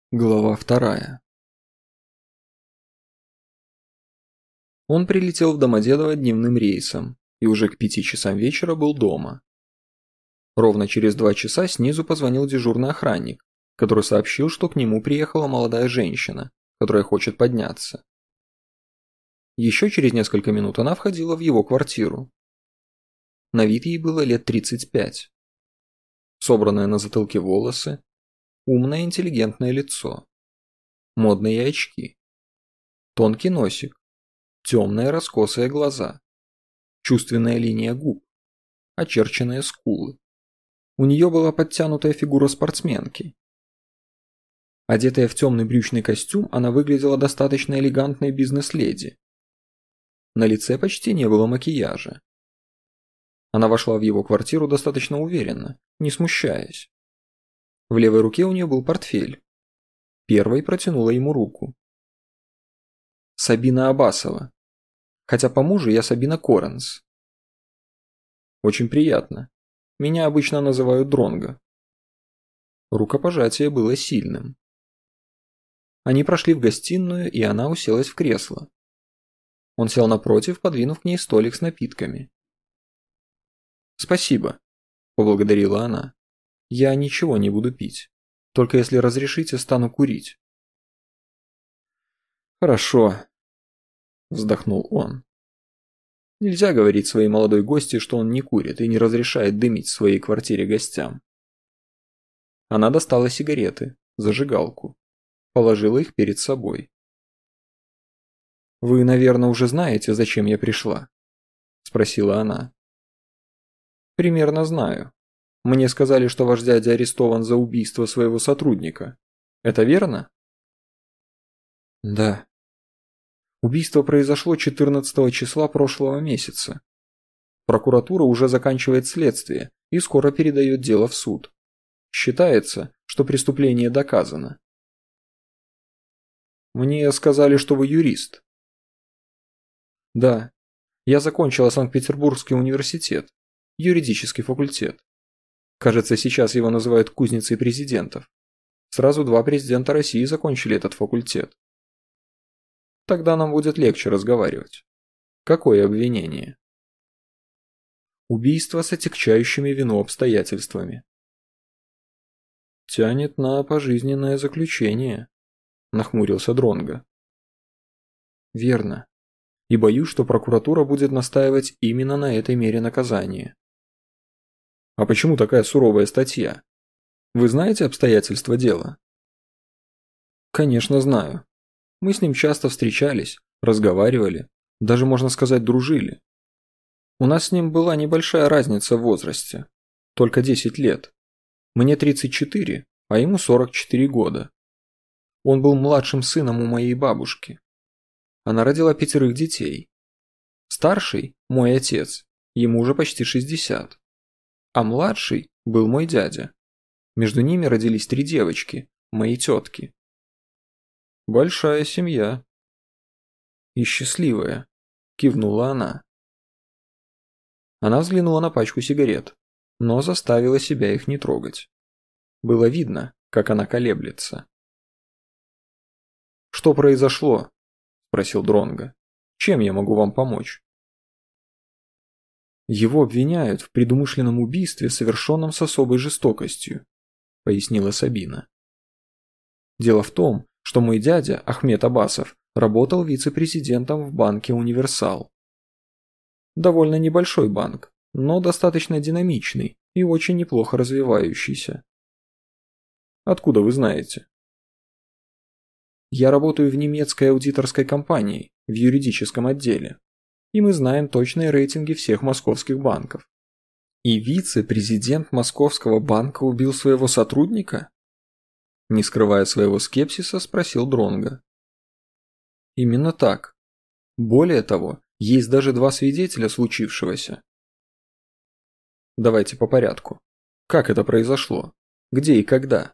Глава 2. Он прилетел в Домодедово дневным рейсом и уже к 5 часам вечера был дома. Ровно через 2 часа снизу позвонил дежурный охранник, который сообщил, что к нему приехала молодая женщина, которая хочет подняться. Еще через несколько минут она входила в его квартиру. На вид ей было лет 35. Собранные на затылке волосы, умное интеллигентное лицо, модные очки, тонкий носик, темные раскосые глаза, чувственная линия губ, очерченные скулы. У нее была подтянутая фигура спортсменки. Одетая в темный брючный костюм, она выглядела достаточно элегантной бизнес-леди. На лице почти не было макияжа. Она вошла в его квартиру достаточно уверенно, не смущаясь. В левой руке у нее был портфель. Первой протянула ему руку. Сабина Абасова. Хотя по мужу я Сабина Коренс. Очень приятно. Меня обычно называют Дронго. Рукопожатие было сильным. Они прошли в гостиную, и она уселась в кресло. Он сел напротив, подвинув к ней столик с напитками. «Спасибо», – поблагодарила она. «Я ничего не буду пить. Только если разрешите, стану курить». «Хорошо», – вздохнул он. Нельзя говорить своей молодой гости, что он не курит и не разрешает дымить в своей квартире гостям. Она достала сигареты, зажигалку, положила их перед собой. «Вы, наверное, уже знаете, зачем я пришла?» – спросила она. «Примерно знаю. Мне сказали, что ваш дядя арестован за убийство своего сотрудника. Это верно?» «Да. Убийство произошло 14 числа прошлого месяца. Прокуратура уже заканчивает следствие и скоро передает дело в суд. Считается, что преступление доказано». «Мне сказали, что вы юрист». «Да. Я закончила Санкт-Петербургский университет, юридический факультет. Кажется, сейчас его называют кузницей президентов. Сразу 2 президента России закончили этот факультет. Тогда нам будет легче разговаривать. Какое обвинение?» «Убийство с отягчающими вину обстоятельствами». «Тянет на пожизненное заключение», – нахмурился Дронго. «Верно. И боюсь, что прокуратура будет настаивать именно на этой мере наказания». «А почему такая суровая статья? Вы знаете обстоятельства дела?» «Конечно, знаю. Мы с ним часто встречались, разговаривали, даже, можно сказать, дружили. У нас с ним была небольшая разница в возрасте, только 10 лет. Мне 34, а ему 44 года. Он был младшим сыном у моей бабушки. Она родила 5 детей. Старший, мой отец, ему уже почти 60. А младший был мой дядя. Между ними родились 3 девочки, мои тетки. Большая семья. И счастливая, кивнула она. Она взглянула на пачку сигарет, но заставила себя их не трогать. Было видно, как она колеблется. «Что произошло?» – спросил Дронго. «Чем я могу вам помочь?» «Его обвиняют в предумышленном убийстве, совершенном с особой жестокостью», – пояснила Сабина. «Дело в том, что мой дядя, Ахмед Абасов, работал вице-президентом в банке «Универсал». Довольно небольшой банк, но достаточно динамичный и очень неплохо развивающийся. Откуда вы знаете? Я работаю в немецкой аудиторской компании, в юридическом отделе, и мы знаем точные рейтинги всех московских банков. И вице-президент Московского банка убил своего сотрудника? Не скрывая своего скепсиса, спросил Дронго. Именно так. Более того, есть даже 2 свидетеля случившегося. Давайте по порядку. Как это произошло? Где и когда?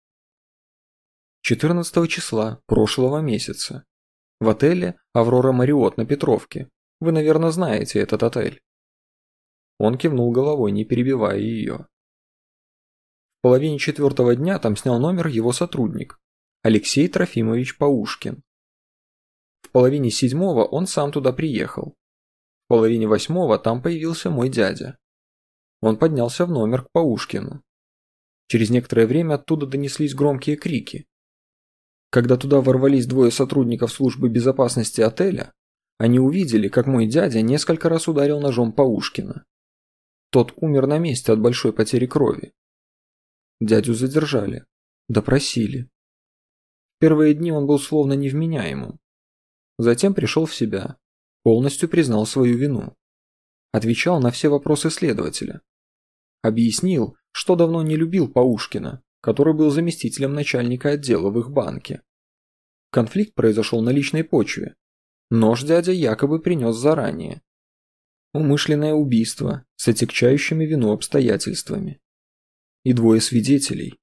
14 числа прошлого месяца. В отеле «Аврора Мариот» на Петровке. Вы, наверное, знаете этот отель. Он кивнул головой, не перебивая ее. В половине 4-го дня там снял номер его сотрудник. Алексей Трофимович Паушкин. В половине 7-го он сам туда приехал. В половине 8-го там появился мой дядя. Он поднялся в номер к Паушкину. Через некоторое время оттуда донеслись громкие крики. Когда туда ворвались двое сотрудников службы безопасности отеля, они увидели, как мой дядя несколько раз ударил ножом Паушкина. Тот умер на месте от большой потери крови. Дядю задержали, допросили. В первые дни он был словно невменяемым. Затем пришел в себя, полностью признал свою вину. Отвечал на все вопросы следователя. Объяснил, что давно не любил Паушкина, который был заместителем начальника отдела в их банке. Конфликт произошел на личной почве. Нож дядя якобы принес заранее. Умышленное убийство с отягчающими вину обстоятельствами. И двое свидетелей.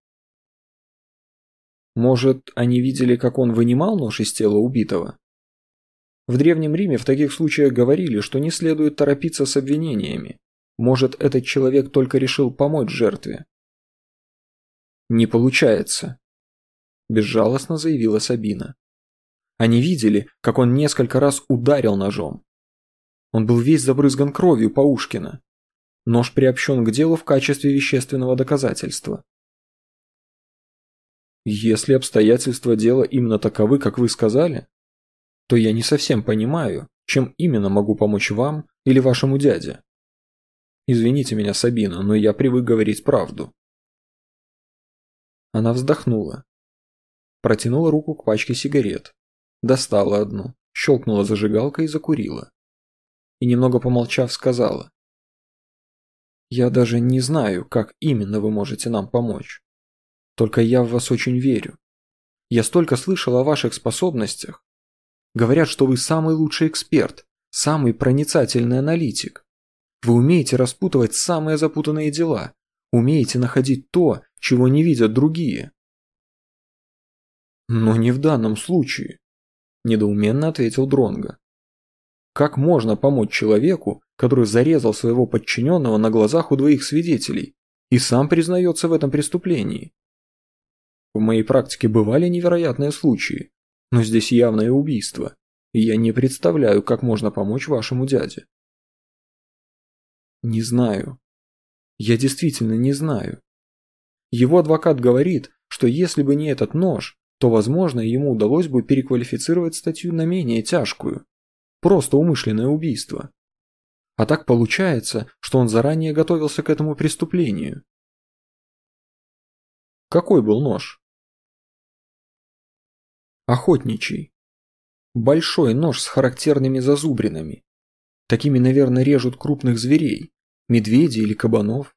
Может, они видели, как он вынимал нож из тела убитого? В Древнем Риме в таких случаях говорили, что не следует торопиться с обвинениями. Может, этот человек только решил помочь жертве? «Не получается», – безжалостно заявила Сабина. Они видели, как он несколько раз ударил ножом. Он был весь забрызган кровью Паушкина. Нож приобщен к делу в качестве вещественного доказательства. Если обстоятельства дела именно таковы, как вы сказали, то я не совсем понимаю, чем именно могу помочь вам или вашему дяде. Извините меня, Сабина, но я привык говорить правду. Она вздохнула. Протянула руку к пачке сигарет. Достала одну, щелкнула зажигалкой и закурила. И немного помолчав сказала: «Я даже не знаю, как именно вы можете нам помочь. Только я в вас очень верю. Я столько слышал о ваших способностях. Говорят, что вы самый лучший эксперт, самый проницательный аналитик. Вы умеете распутывать самые запутанные дела, умеете находить то, чего не видят другие». «Но не в данном случае», – недоуменно ответил Дронго. «Как можно помочь человеку, который зарезал своего подчиненного на глазах у двоих свидетелей и сам признается в этом преступлении? В моей практике бывали невероятные случаи, но здесь явное убийство, и я не представляю, как можно помочь вашему дяде». «Не знаю. Я действительно не знаю. Его адвокат говорит, что если бы не этот нож, то, возможно, ему удалось бы переквалифицировать статью на менее тяжкую. Просто умышленное убийство. А так получается, что он заранее готовился к этому преступлению». «Какой был нож?» «Охотничий. Большой нож с характерными зазубринами. Такими, наверное, режут крупных зверей, медведей или кабанов».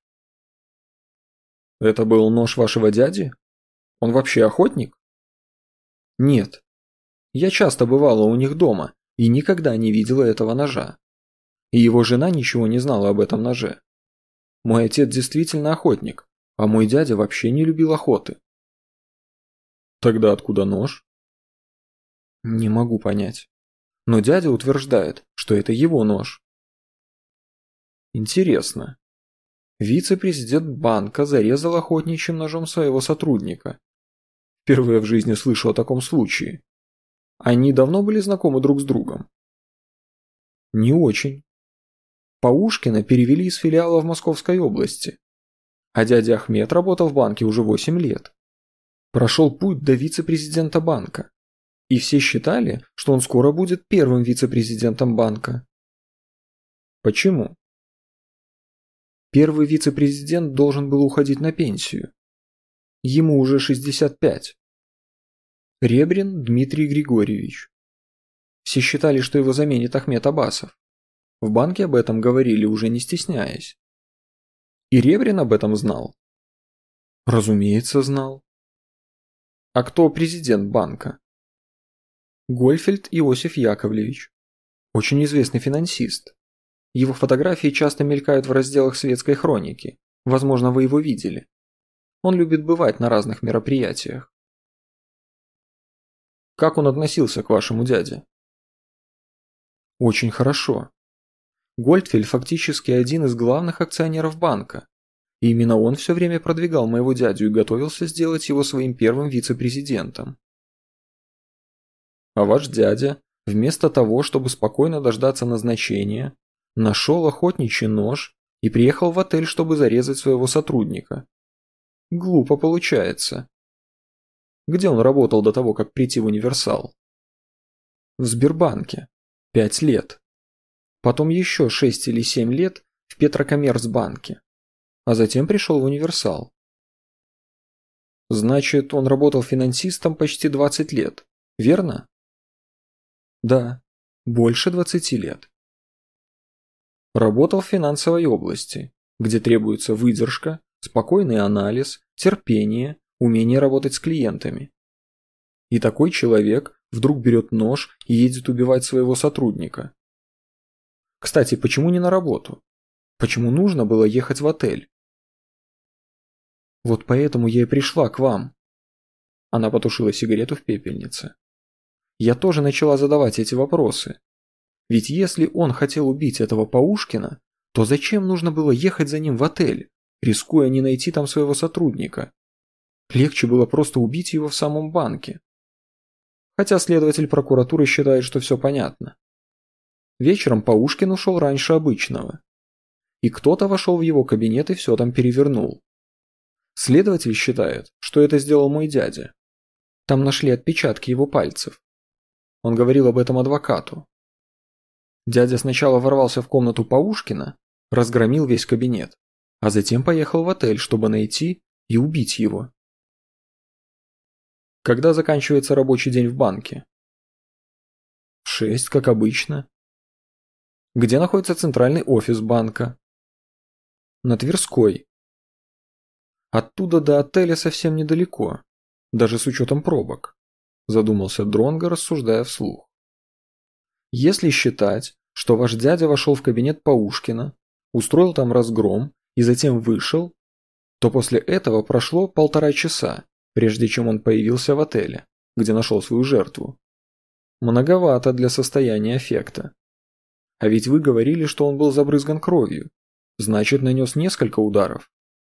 «Это был нож вашего дяди? Он вообще охотник?» «Нет. Я часто бывала у них дома и никогда не видела этого ножа. И его жена ничего не знала об этом ноже. Мой отец действительно охотник, а мой дядя вообще не любил охоты». «Тогда откуда нож?» «Не могу понять. Но дядя утверждает, что это его нож». «Интересно. Вице-президент банка зарезал охотничьим ножом своего сотрудника. Впервые в жизни слышу о таком случае. Они давно были знакомы друг с другом?» «Не очень. Паушкина перевели из филиала в Московской области, а дядя Ахмед работал в банке уже 8 лет. Прошел путь до вице-президента банка, и все считали, что он скоро будет первым вице-президентом банка». «Почему?» «Первый вице-президент должен был уходить на пенсию. Ему уже 65. Ребрин Дмитрий Григорьевич. Все считали, что его заменит Ахмед Абасов. В банке об этом говорили, уже не стесняясь. И Ребрин об этом знал?» «Разумеется, знал». «А кто президент банка?» «Гольфельд Иосиф Яковлевич. Очень известный финансист. Его фотографии часто мелькают в разделах светской хроники. Возможно, вы его видели. Он любит бывать на разных мероприятиях». «Как он относился к вашему дяде?» «Очень хорошо. Гольдфельд фактически один из главных акционеров банка. И именно он все время продвигал моего дядю и готовился сделать его своим первым вице-президентом. А ваш дядя, вместо того, чтобы спокойно дождаться назначения, нашел охотничий нож и приехал в отель, чтобы зарезать своего сотрудника. Глупо получается. Где он работал до того, как прийти в Универсал? В Сбербанке. 5 лет. Потом еще 6 или 7 лет в Петрокоммерцбанке. А затем пришел в Универсал. Значит, он работал финансистом почти 20 лет, верно? Да, больше 20 лет. Работал в финансовой области, где требуется выдержка, спокойный анализ, терпение, умение работать с клиентами. И такой человек вдруг берет нож и едет убивать своего сотрудника. Кстати, почему не на работу? Почему нужно было ехать в отель? Вот поэтому я и пришла к вам. Она потушила сигарету в пепельнице. Я тоже начала задавать эти вопросы. Ведь если он хотел убить этого Паушкина, то зачем нужно было ехать за ним в отель, рискуя не найти там своего сотрудника? Легче было просто убить его в самом банке. Хотя следователь прокуратуры считает, что все понятно. Вечером Паушкин ушел раньше обычного. И кто-то вошел в его кабинет и все там перевернул. Следователь считает, что это сделал мой дядя. Там нашли отпечатки его пальцев. Он говорил об этом адвокату. Дядя сначала ворвался в комнату Паушкина, разгромил весь кабинет, а затем поехал в отель, чтобы найти и убить его. Когда заканчивается рабочий день в банке? В 6, как обычно. Где находится центральный офис банка? На Тверской. Оттуда до отеля совсем недалеко, даже с учетом пробок, задумался Дронго, рассуждая вслух. Если считать, что ваш дядя вошел в кабинет Паушкина, устроил там разгром и затем вышел, то после этого прошло 1,5 часа, прежде чем он появился в отеле, где нашел свою жертву. Многовато для состояния аффекта. А ведь вы говорили, что он был забрызган кровью, значит, нанес несколько ударов.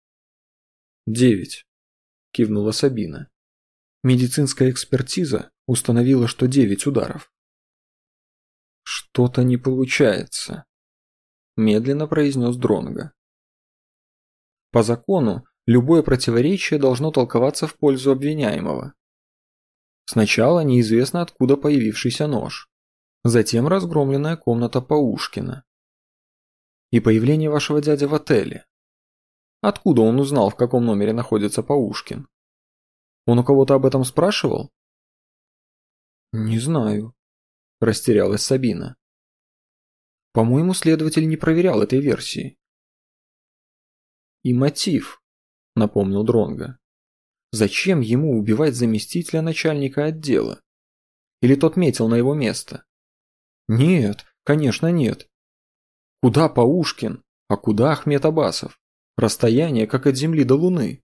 9, кивнула Сабина. Медицинская экспертиза установила, что 9 ударов. Что-то не получается, медленно произнес Дронго. По закону, любое противоречие должно толковаться в пользу обвиняемого. Сначала неизвестно откуда появившийся нож, затем разгромленная комната Паушкина. И появление вашего дяди в отеле. Откуда он узнал, в каком номере находится Паушкин? Он у кого-то об этом спрашивал? Не знаю, растерялась Сабина. По-моему, следователь не проверял этой версии. И мотив, напомнил Дронго. Зачем ему убивать заместителя начальника отдела? Или тот метил на его место? Нет, конечно нет. Куда Паушкин, а куда Ахмед Абасов? Расстояние, как от Земли до Луны.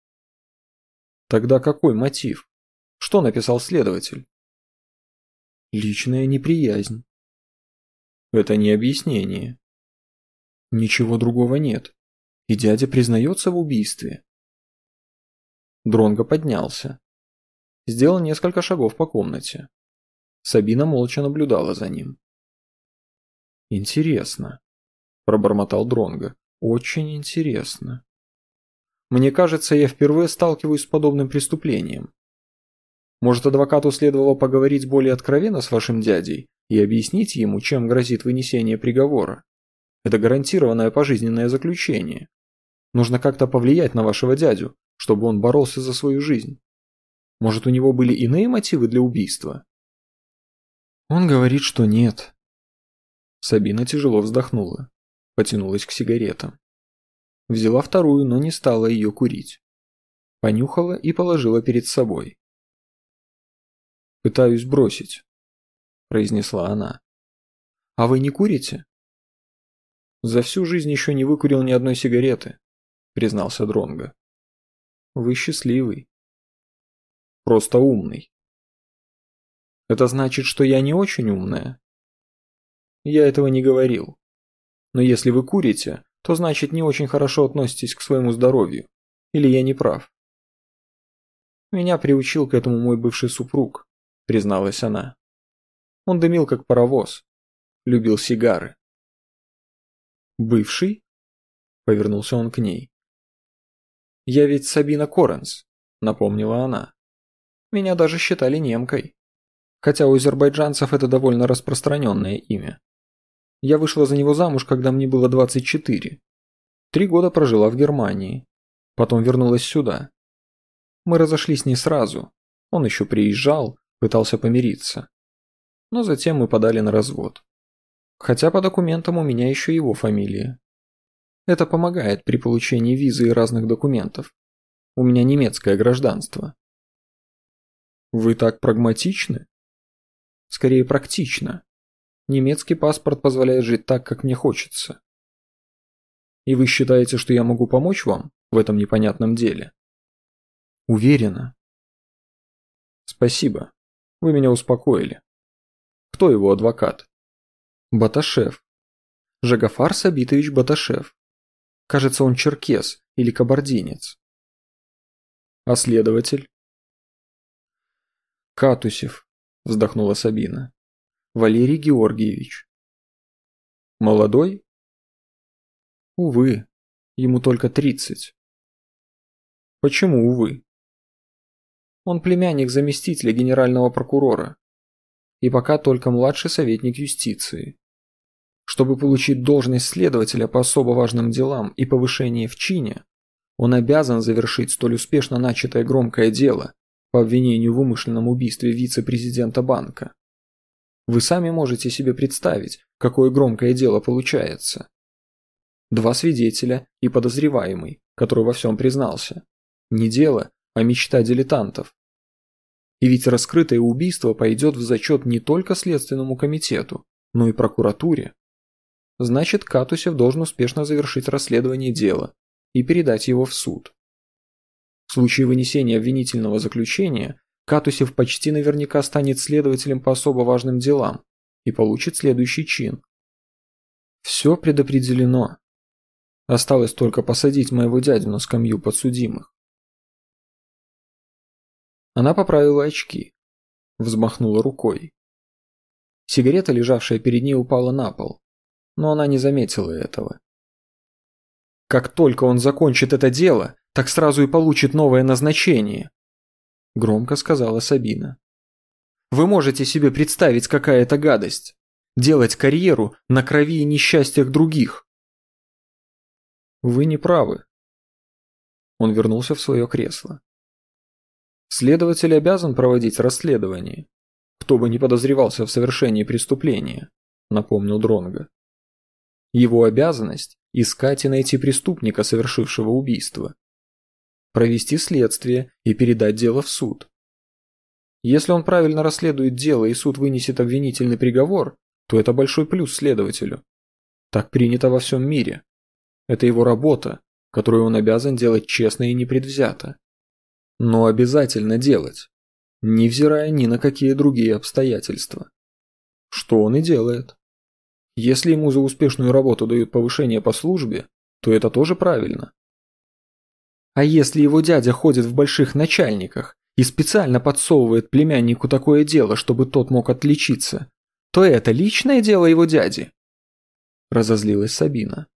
Тогда какой мотив? Что написал следователь? Личная неприязнь. Это не объяснение. Ничего другого нет. И дядя признается в убийстве. Дронго поднялся. Сделал несколько шагов по комнате. Сабина молча наблюдала за ним. «Интересно», – пробормотал Дронго. «Очень интересно. Мне кажется, я впервые сталкиваюсь с подобным преступлением. Может, адвокату следовало поговорить более откровенно с вашим дядей и объяснить ему, чем грозит вынесение приговора? Это гарантированное пожизненное заключение. Нужно как-то повлиять на вашего дядю, чтобы он боролся за свою жизнь. Может, у него были иные мотивы для убийства?» Он говорит, что нет. Сабина тяжело вздохнула, потянулась к сигаретам. Взяла вторую, но не стала ее курить. Понюхала и положила перед собой. «Пытаюсь бросить», – произнесла она. «А вы не курите?» «За всю жизнь еще не выкурил ни одной сигареты», – признался Дронго. «Вы счастливый. Просто умный». «Это значит, что я не очень умная?» «Я этого не говорил. Но если вы курите, то значит не очень хорошо относитесь к своему здоровью. Или я не прав?» «Меня приучил к этому мой бывший супруг», – призналась она. Он дымил как паровоз. Любил сигары. «Бывший?» — повернулся он к ней. «Я ведь Сабина Коренс», — напомнила она. «Меня даже считали немкой. Хотя у азербайджанцев это довольно распространенное имя. Я вышла за него замуж, когда мне было 24. 3 года прожила в Германии. Потом вернулась сюда. Мы разошлись не сразу. Он еще приезжал, пытался помириться. Но затем мы подали на развод. Хотя по документам у меня еще его фамилия. Это помогает при получении визы и разных документов. У меня немецкое гражданство». «Вы так прагматичны?» «Скорее практично. Немецкий паспорт позволяет жить так, как мне хочется». «И вы считаете, что я могу помочь вам в этом непонятном деле?» «Уверена». «Спасибо. Вы меня успокоили. Кто его адвокат?» «Баташев. Жагафар Сабитович Баташев. Кажется, он черкес или кабардинец». «А следователь?» «Катусев», — вздохнула Сабина. «Валерий Георгиевич». «Молодой?» «Увы, ему только 30». «Почему увы?» «Он племянник заместителя генерального прокурора. И пока только младший советник юстиции. Чтобы получить должность следователя по особо важным делам и повышение в чине, он обязан завершить столь успешно начатое громкое дело по обвинению в умышленном убийстве вице-президента банка. Вы сами можете себе представить, какое громкое дело получается. 2 свидетеля и подозреваемый, который во всем признался. Не дело, а мечта дилетантов. И ведь раскрытое убийство пойдет в зачет не только Следственному комитету, но и прокуратуре. Значит, Катусев должен успешно завершить расследование дела и передать его в суд. В случае вынесения обвинительного заключения Катусев почти наверняка станет следователем по особо важным делам и получит следующий чин. Все предопределено. Осталось только посадить моего дядю на скамью подсудимых. Она поправила очки, взмахнула рукой. Сигарета, лежавшая перед ней, упала на пол, но она не заметила этого. «Как только он закончит это дело, так сразу и получит новое назначение», — громко сказала Сабина. «Вы можете себе представить, какая это гадость? Делать карьеру на крови и несчастьях других». «Вы не правы». Он вернулся в свое кресло. «Следователь обязан проводить расследование, кто бы ни подозревался в совершении преступления», — напомнил Дронго. «Его обязанность — искать и найти преступника, совершившего убийство, провести следствие и передать дело в суд. Если он правильно расследует дело и суд вынесет обвинительный приговор, то это большой плюс следователю. Так принято во всем мире. Это его работа, которую он обязан делать честно и непредвзято. Но обязательно делать, невзирая ни на какие другие обстоятельства. Что он и делает. Если ему за успешную работу дают повышение по службе, то это тоже правильно. А если его дядя ходит в больших начальниках и специально подсовывает племяннику такое дело, чтобы тот мог отличиться, то это личное дело его дяди? Разозлилась Сабина.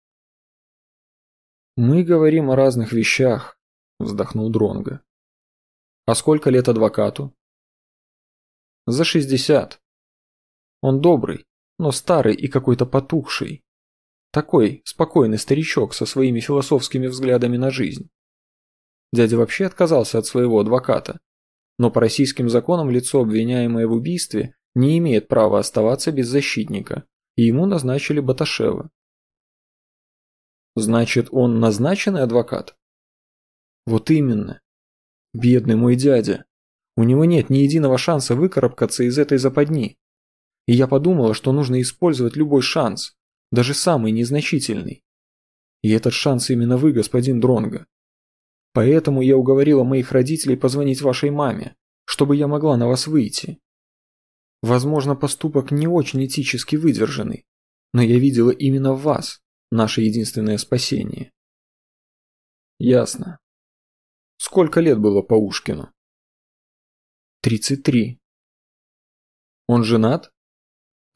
«Мы говорим о разных вещах», — вздохнул Дронго. «А сколько лет адвокату?» «За 60. Он добрый, но старый и какой-то потухший. Такой спокойный старичок со своими философскими взглядами на жизнь. Дядя вообще отказался от своего адвоката, но по российским законам лицо, обвиняемое в убийстве, не имеет права оставаться без защитника, и ему назначили Баташева». «Значит, он назначенный адвокат?» «Вот именно. Бедный мой дядя. У него нет ни единого шанса выкарабкаться из этой западни. И я подумала, что нужно использовать любой шанс, даже самый незначительный. И этот шанс именно вы, господин Дронго. Поэтому я уговорила моих родителей позвонить вашей маме, чтобы я могла на вас выйти. Возможно, поступок не очень этически выдержанный, но я видела именно в вас наше единственное спасение». «Ясно. Сколько лет было Паушкину?» 33. «Он женат?»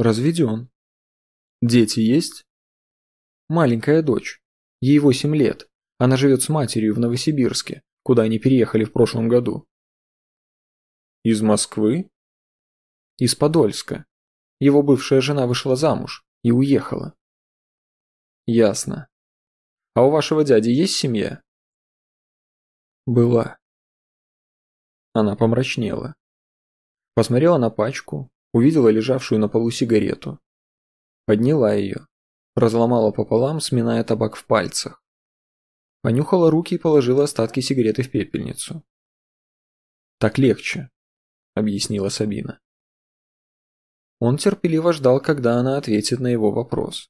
Разведен. Дети есть? Маленькая дочь. Ей 8 лет. Она живет с матерью в Новосибирске, куда они переехали в прошлом году. Из Москвы? Из Подольска. Его бывшая жена вышла замуж и уехала. Ясно. А у вашего дяди есть семья? Была. Она помрачнела. Посмотрела на пачку, увидела лежавшую на полу сигарету. Подняла ее, разломала пополам, сминая табак в пальцах. Понюхала руки и положила остатки сигареты в пепельницу. «Так легче», — объяснила Сабина. Он терпеливо ждал, когда она ответит на его вопрос.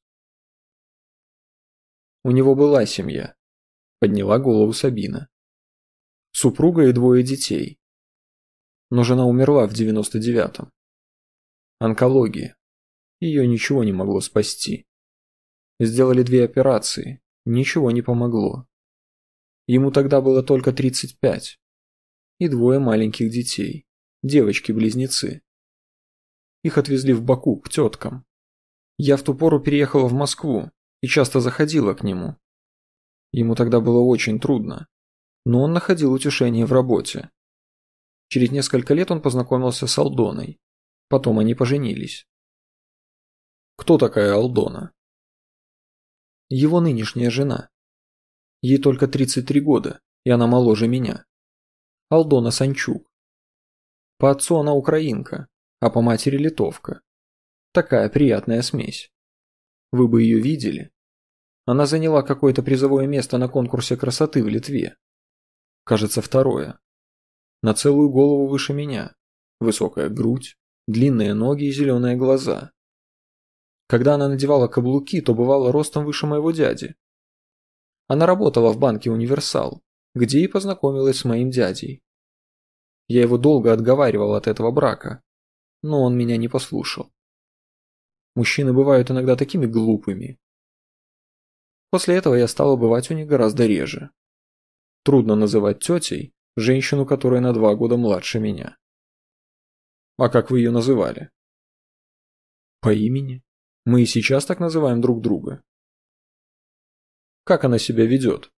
У него была семья, подняла голову Сабина. Супруга и 2 детей. Но жена умерла в 99-м. Онкология. Ее ничего не могло спасти. Сделали 2 операции, ничего не помогло. Ему тогда было только 35. И 2 маленьких детей, девочки-близнецы. Их отвезли в Баку к теткам. Я в ту пору переехала в Москву и часто заходила к нему. Ему тогда было очень трудно, но он находил утешение в работе. Через несколько лет он познакомился с Алдоной. Потом они поженились. Кто такая Алдона? Его нынешняя жена. Ей только 33 года, и она моложе меня. Алдона Санчук. По отцу она украинка, а по матери литовка. Такая приятная смесь. Вы бы ее видели. Она заняла какое-то призовое место на конкурсе красоты в Литве. Кажется, 2. На целую голову выше меня. Высокая грудь, длинные ноги и зеленые глаза. Когда она надевала каблуки, то бывала ростом выше моего дяди. Она работала в банке «Универсал», где и познакомилась с моим дядей. Я его долго отговаривал от этого брака, но он меня не послушал. Мужчины бывают иногда такими глупыми. После этого я стала бывать у них гораздо реже. Трудно называть тетей женщину, которая на 2 года младше меня. А как вы ее называли? По имени. Мы и сейчас так называем друг друга. Как она себя ведет?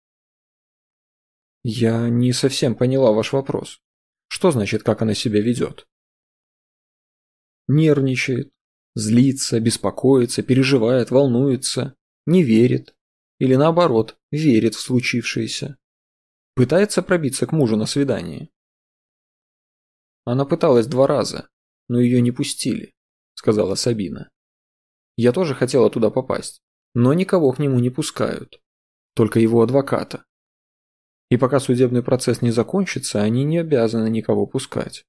Я не совсем поняла ваш вопрос. Что значит, как она себя ведет? Нервничает, злится, беспокоится, переживает, волнуется, не верит. Или наоборот, верит в случившееся. Пытается пробиться к мужу на свидание. Она пыталась 2 раза, но ее не пустили, сказала Сабина. Я тоже хотела туда попасть, но никого к нему не пускают, только его адвоката. И пока судебный процесс не закончится, они не обязаны никого пускать.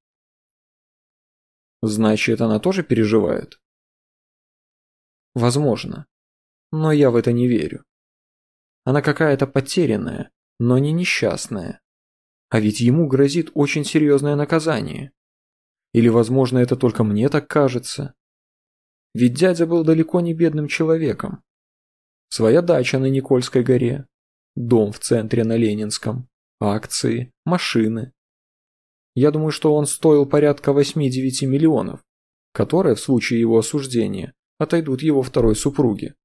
Значит, она тоже переживает? Возможно, но я в это не верю. Она какая-то потерянная, но не несчастная. А ведь ему грозит очень серьезное наказание. Или, возможно, это только мне так кажется. Ведь дядя был далеко не бедным человеком. Своя дача на Никольской горе, дом в центре на Ленинском, акции, машины. Я думаю, что он стоил порядка 8-9 миллионов, которые в случае его осуждения отойдут его 2-й супруге.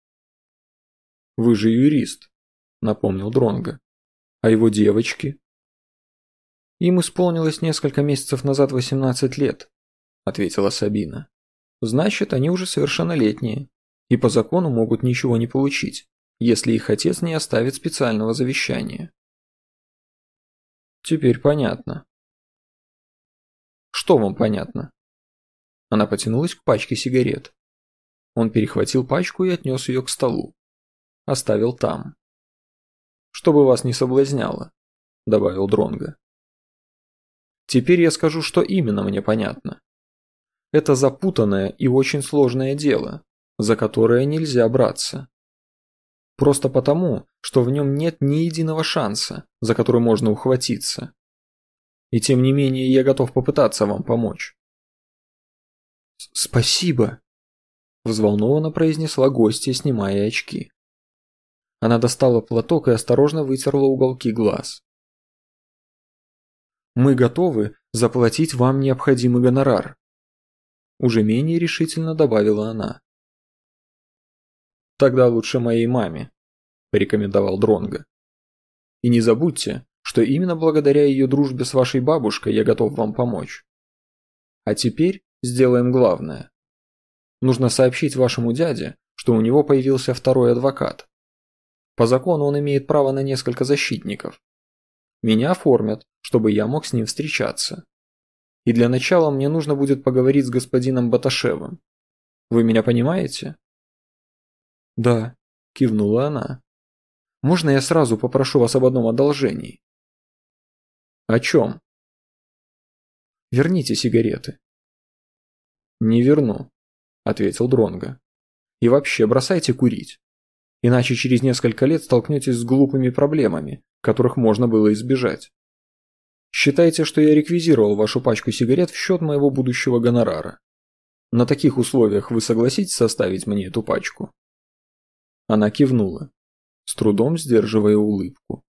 Вы же юрист, напомнил Дронго. А его девочки? Им исполнилось несколько месяцев назад 18 лет, ответила Сабина. Значит, они уже совершеннолетние и по закону могут ничего не получить, если их отец не оставит специального завещания. Теперь понятно. Что вам понятно? Она потянулась к пачке сигарет. Он перехватил пачку и отнес ее к столу. Оставил там. Чтобы вас не соблазняло, добавил Дронго. Теперь я скажу, что именно мне понятно. Это запутанное и очень сложное дело, за которое нельзя браться. Просто потому, что в нем нет ни единого шанса, за который можно ухватиться. И тем не менее я готов попытаться вам помочь. Спасибо, взволнованно произнесла гостья, снимая очки. Она достала платок и осторожно вытерла уголки глаз. Мы готовы заплатить вам необходимый гонорар. уже менее решительно добавила она. Тогда лучше моей маме, порекомендовал Дронго. И не забудьте, что именно благодаря ее дружбе с вашей бабушкой я готов вам помочь. А теперь сделаем главное. Нужно сообщить вашему дяде, что у него появился второй адвокат. По закону он имеет право на несколько защитников. Меня оформят, чтобы я мог с ним встречаться. И для начала мне нужно будет поговорить с господином Баташевым. Вы меня понимаете? Да, кивнула она. Можно я сразу попрошу вас об одном одолжении? О чем? Верните сигареты. Не верну, ответил Дронго. И вообще бросайте курить. Иначе через несколько лет столкнетесь с глупыми проблемами, которых можно было избежать. Считайте, что я реквизировал вашу пачку сигарет в счет моего будущего гонорара. На таких условиях вы согласитесь составить мне эту пачку? Она кивнула, с трудом сдерживая улыбку.